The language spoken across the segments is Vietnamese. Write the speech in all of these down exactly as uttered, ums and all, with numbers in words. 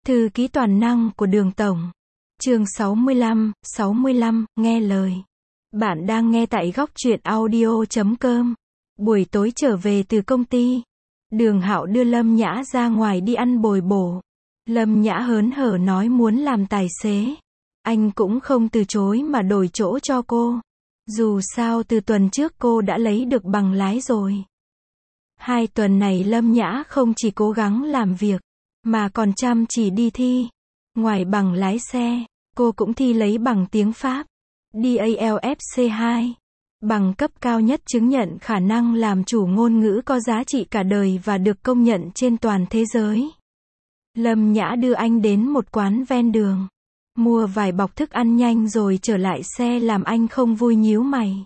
Thư ký toàn năng của Đường Tổng. Chương sáu mươi lăm, sáu mươi lăm, nghe lời. Bạn đang nghe tại góc truyện audio chấm com. Buổi tối trở về từ công ty, Đường Hạo đưa Lâm Nhã ra ngoài đi ăn bồi bổ. Lâm Nhã hớn hở nói muốn làm tài xế. Anh cũng không từ chối mà đổi chỗ cho cô. Dù sao từ tuần trước cô đã lấy được bằng lái rồi. Hai tuần này Lâm Nhã không chỉ cố gắng làm việc, mà còn chăm chỉ đi thi. Ngoài bằng lái xe, cô cũng thi lấy bằng tiếng Pháp, đê a lờ ép xê hai. Bằng cấp cao nhất chứng nhận khả năng làm chủ ngôn ngữ có giá trị cả đời và được công nhận trên toàn thế giới. Lâm Nhã đưa anh đến một quán ven đường, mua vài bọc thức ăn nhanh rồi trở lại xe làm anh không vui nhíu mày.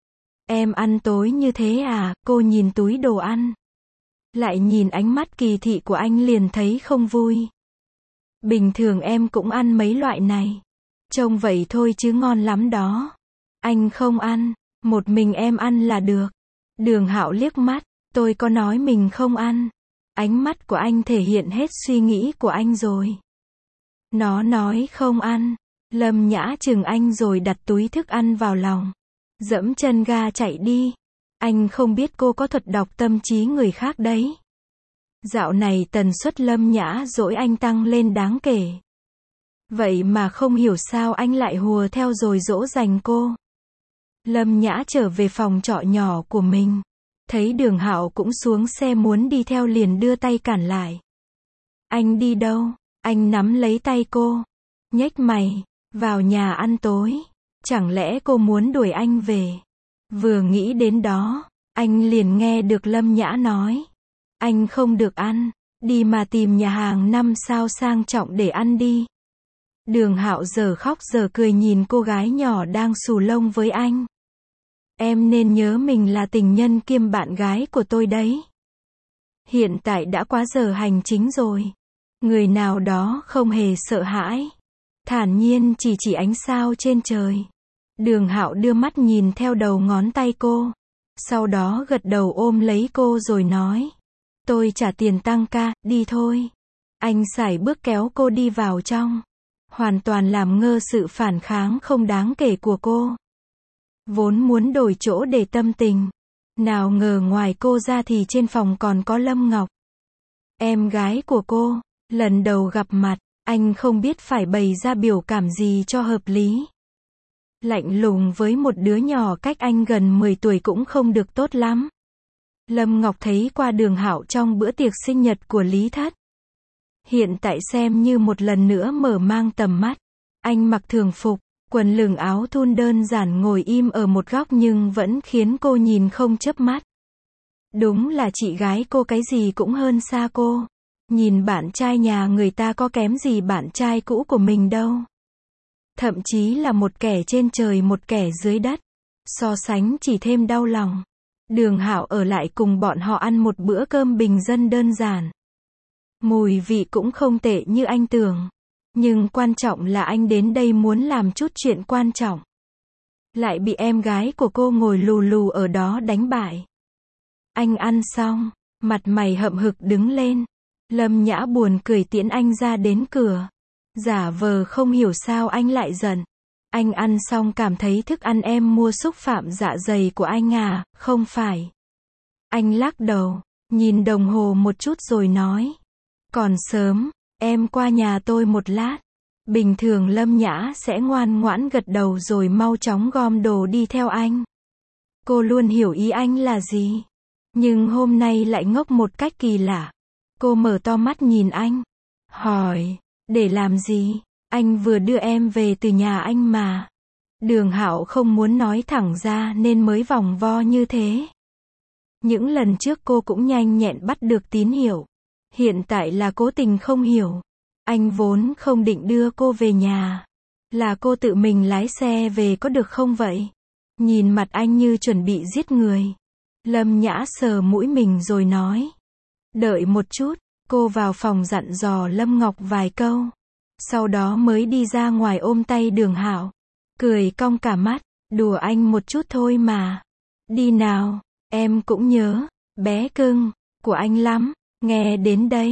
Em ăn tối như thế à? Cô nhìn túi đồ ăn, lại nhìn ánh mắt kỳ thị của anh liền thấy không vui. Bình thường em cũng ăn mấy loại này. Trông vậy thôi chứ ngon lắm đó. Anh không ăn, một mình em ăn là được. Đường Hạo liếc mắt, tôi có nói mình không ăn. Ánh mắt của anh thể hiện hết suy nghĩ của anh rồi. Nó nói không ăn. Lâm Nhã chừng anh rồi đặt túi thức ăn vào lòng, dẫm chân ga chạy đi. Anh không biết cô có thuật đọc tâm trí người khác đấy. Dạo này tần suất Lâm Nhã dỗi anh tăng lên đáng kể. Vậy mà không hiểu sao anh lại hùa theo rồi dỗ dành cô. Lâm Nhã trở về phòng trọ nhỏ của mình, thấy Đường Hạo cũng xuống xe muốn đi theo liền đưa tay cản lại. Anh đi đâu? Anh nắm lấy tay cô, nhếch mày, vào nhà ăn tối. Chẳng lẽ cô muốn đuổi anh về? Vừa nghĩ đến đó, anh liền nghe được Lâm Nhã nói. Anh không được ăn, đi mà tìm nhà hàng năm sao sang trọng để ăn đi. Đường Hạo giờ khóc giờ cười nhìn cô gái nhỏ đang xù lông với anh. Em nên nhớ mình là tình nhân kiêm bạn gái của tôi đấy. Hiện tại đã quá giờ hành chính rồi. Người nào đó không hề sợ hãi, thản nhiên chỉ chỉ ánh sao trên trời. Đường Hạo đưa mắt nhìn theo đầu ngón tay cô, sau đó gật đầu ôm lấy cô rồi nói. Tôi trả tiền tăng ca, đi thôi. Anh sải bước kéo cô đi vào trong, hoàn toàn làm ngơ sự phản kháng không đáng kể của cô. Vốn muốn đổi chỗ để tâm tình, nào ngờ ngoài cô ra thì trên phòng còn có Lâm Ngọc, em gái của cô. Lần đầu gặp mặt, anh không biết phải bày ra biểu cảm gì cho hợp lý. Lạnh lùng với một đứa nhỏ cách anh gần mười tuổi cũng không được tốt lắm. Lâm Ngọc thấy qua Đường Hạo trong bữa tiệc sinh nhật của Lý Thất. Hiện tại xem như một lần nữa mở mang tầm mắt. Anh mặc thường phục, quần lửng áo thun đơn giản ngồi im ở một góc nhưng vẫn khiến cô nhìn không chớp mắt. Đúng là chị gái cô cái gì cũng hơn xa cô. Nhìn bạn trai nhà người ta có kém gì bạn trai cũ của mình đâu. Thậm chí là một kẻ trên trời một kẻ dưới đất. So sánh chỉ thêm đau lòng. Đường Hạo ở lại cùng bọn họ ăn một bữa cơm bình dân đơn giản. Mùi vị cũng không tệ như anh tưởng. Nhưng quan trọng là anh đến đây muốn làm chút chuyện quan trọng. Lại bị em gái của cô ngồi lù lù ở đó đánh bại. Anh ăn xong, mặt mày hậm hực đứng lên. Lâm Nhã buồn cười tiễn anh ra đến cửa. Giả vờ không hiểu sao anh lại giận. Anh ăn xong cảm thấy thức ăn em mua xúc phạm dạ dày của anh à? Không phải. Anh lắc đầu, nhìn đồng hồ một chút rồi nói. Còn sớm, em qua nhà tôi một lát. Bình thường Lâm Nhã sẽ ngoan ngoãn gật đầu rồi mau chóng gom đồ đi theo anh. Cô luôn hiểu ý anh là gì. Nhưng hôm nay lại ngốc một cách kỳ lạ. Cô mở to mắt nhìn anh, hỏi, để làm gì? Anh vừa đưa em về từ nhà anh mà. Đường Hạo không muốn nói thẳng ra nên mới vòng vo như thế. Những lần trước cô cũng nhanh nhẹn bắt được tín hiệu. Hiện tại là cố tình không hiểu. Anh vốn không định đưa cô về nhà. Là cô tự mình lái xe về có được không vậy? Nhìn mặt anh như chuẩn bị giết người. Lâm Nhã sờ mũi mình rồi nói. Đợi một chút, cô vào phòng dặn dò Lâm Ngọc vài câu. Sau đó mới đi ra ngoài ôm tay Đường Hạo. Cười cong cả mắt, đùa anh một chút thôi mà. Đi nào, em cũng nhớ, bé cưng, của anh lắm. Nghe đến đây,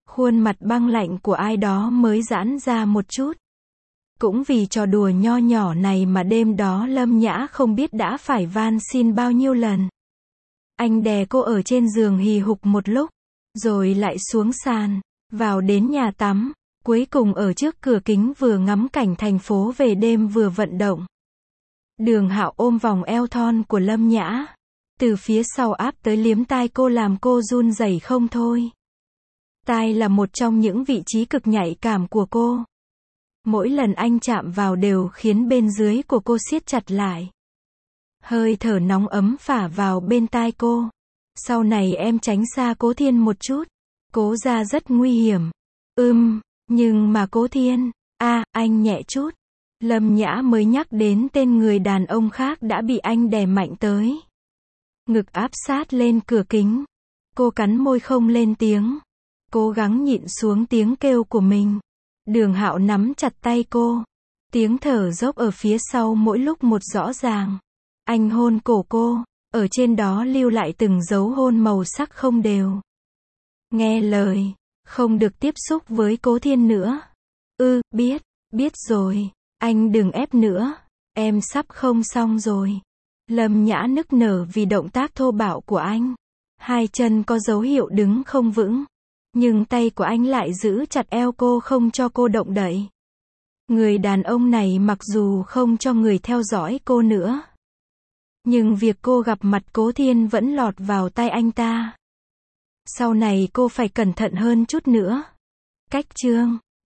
Khuôn mặt băng lạnh của ai đó mới giãn ra một chút. Cũng vì trò đùa nho nhỏ này mà đêm đó Lâm Nhã không biết đã phải van xin bao nhiêu lần. Anh đè cô ở trên giường hì hục một lúc, rồi lại xuống sàn, vào đến nhà tắm, cuối cùng ở trước cửa kính vừa ngắm cảnh thành phố về đêm vừa vận động. Đường Hạo ôm vòng eo thon của Lâm Nhã, từ phía sau áp tới liếm tai cô làm cô run rẩy không thôi. Tai là một trong những vị trí cực nhạy cảm của cô. Mỗi lần anh chạm vào đều khiến bên dưới của cô siết chặt lại. Hơi thở nóng ấm phả vào bên tai cô. Sau này em tránh xa Cố Thiên một chút. Cố gia rất nguy hiểm. Ừm, nhưng mà Cố Thiên, a à, anh nhẹ chút. Lâm Nhã mới nhắc đến tên người đàn ông khác đã bị anh đè mạnh tới. Ngực áp sát lên cửa kính. Cô cắn môi không lên tiếng. Cố gắng nhịn xuống tiếng kêu của mình. Đường Hạo nắm chặt tay cô. Tiếng thở dốc ở phía sau mỗi lúc một rõ ràng. Anh hôn cổ cô, ở trên đó lưu lại từng dấu hôn màu sắc không đều. Nghe lời, không được tiếp xúc với Cố Thiên nữa. Ừ, biết, biết rồi, anh đừng ép nữa, em sắp không xong rồi. Lâm Nhã nức nở vì động tác thô bạo của anh. Hai chân có dấu hiệu đứng không vững. Nhưng tay của anh lại giữ chặt eo cô không cho cô động đậy. Người đàn ông này mặc dù không cho người theo dõi cô nữa. Nhưng việc cô gặp mặt Cố Thiên vẫn lọt vào tai anh ta. Sau này cô phải cẩn thận hơn chút nữa. Cách chương